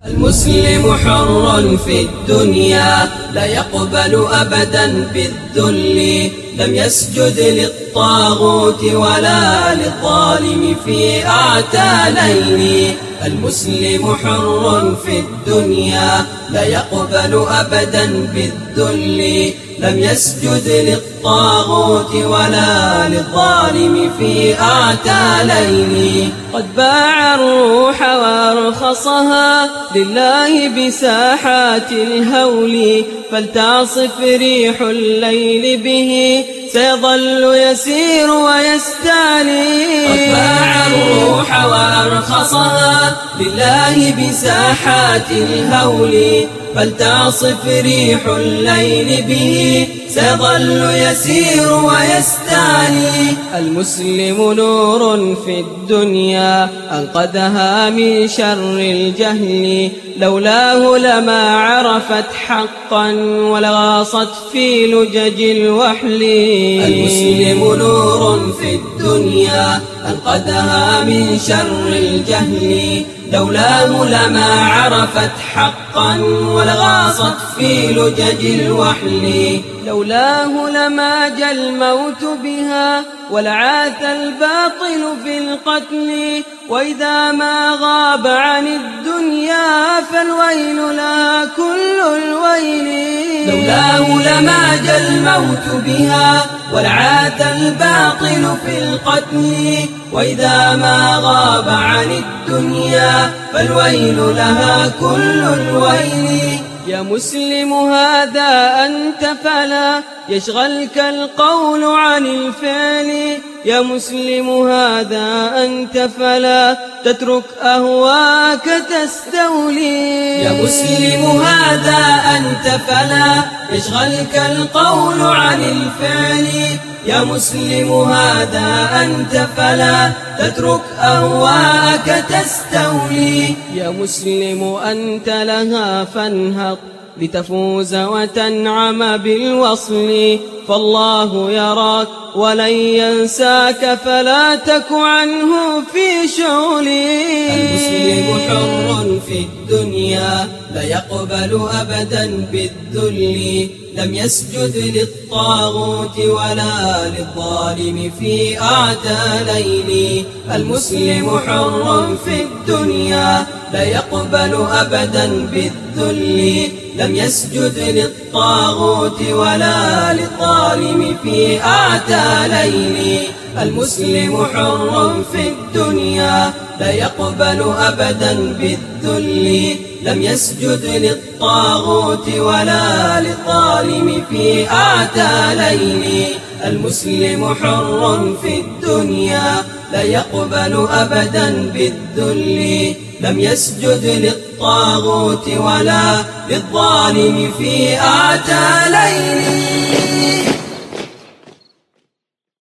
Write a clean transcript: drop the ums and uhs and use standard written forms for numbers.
المسلم حر في الدنيا لا يقبل أبدا بالذل، لم يسجد للطاغوت ولا للظالم في أعتالين. المسلم حر في الدنيا لا يقبل أبدا بالذل، لم يسجد للطاغوت ولا للظالم في أعتالين. قد باع الروح وارخصها لله بساحات الهول، فلتعصف ريح الليل به سيظل يسير ويستعلي. قد باع الروح وارخصها لله بساحات الهول، فلتعصف ريح الليل به سيظل يسير ويستعلي. المسلم نور في الدنيا أنقذها من شر الجهل، لولاه لما عرفت حقا ولغاصت في لجج الوحل. المسلم نور في الدنيا أنقذها من شر الجهل، لولاه لما عرفت حقا ولغاصت في لجج الوحل. لولاه لما جاء الموت بها ولعاث الباطل في القتل، وإذا ما غاب عن الدنيا فالويل لها كل الويل. لولاه لما جاء الموت بها ولعاث الباطل في القتل، وإذا ما غاب عن الدنيا فالويل لها كل الويل. يا مسلم هذا أنت فلا يشغلك القول عن الفعل، يا مسلم هذا أنت فلا تترك أهواك تستولي. يا مسلم هذا أنت فلا يشغلك القول عن الفعل، يا مسلم هذا أنت فلا تترك أهواك تستولي. يا مسلم أنت لها فانهض لتفوز وتنعم بالوصل، فالله يراك ولن ينساك فلا تك عنه في شغلي. المسلم حر في الدنيا لا يقبل أبدا بالذل، لم يسجد للطاغوت ولا للظالم في أعتالين. المسلم حر في الدنيا لا يقبل أبدا بالذل، لم يسجد للطاغوت ولا للظالم في أعتالين. المسلم حر في الدنيا لا يقبل أبدا بالذل، لم يسجد للطاغوت ولا للظالم في أعتالين. المسلم حر في الدنيا لا يقبل أبدا بالذل، لم يسجد للطاغوت ولا للظالم في أعتالين.